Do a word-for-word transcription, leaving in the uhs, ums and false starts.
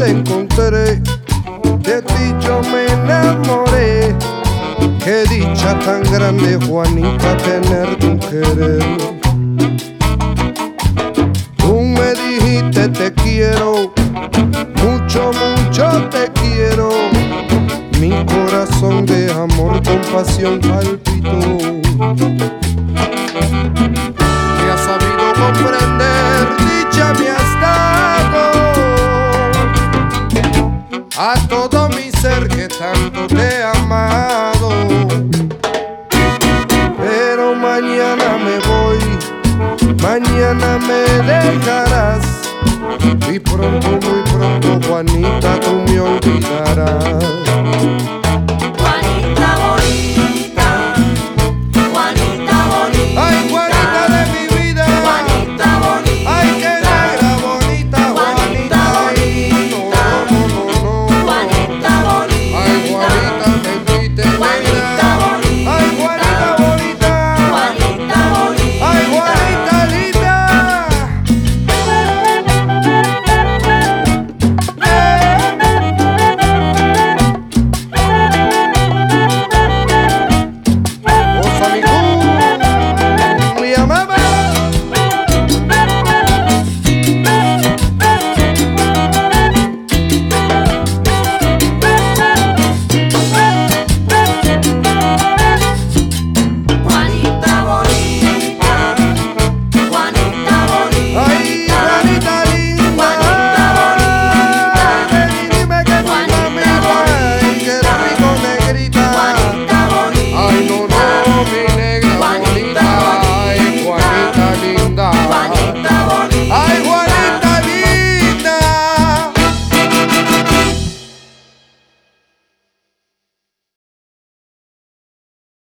te encontré, de ti yo me enamoré. Qué dicha tan grande, Juanita, tener tu querer. Tú me dijiste te quiero, mucho, mucho te quiero. Mi corazón de amor con pasión palpitó. Me has sabido comprender, dicha me has dado a todo mi ser que tanto te he amado. Pero mañana me voy, mañana me dejarás, y pronto, muy pronto, Juanita, tú me olvidarás.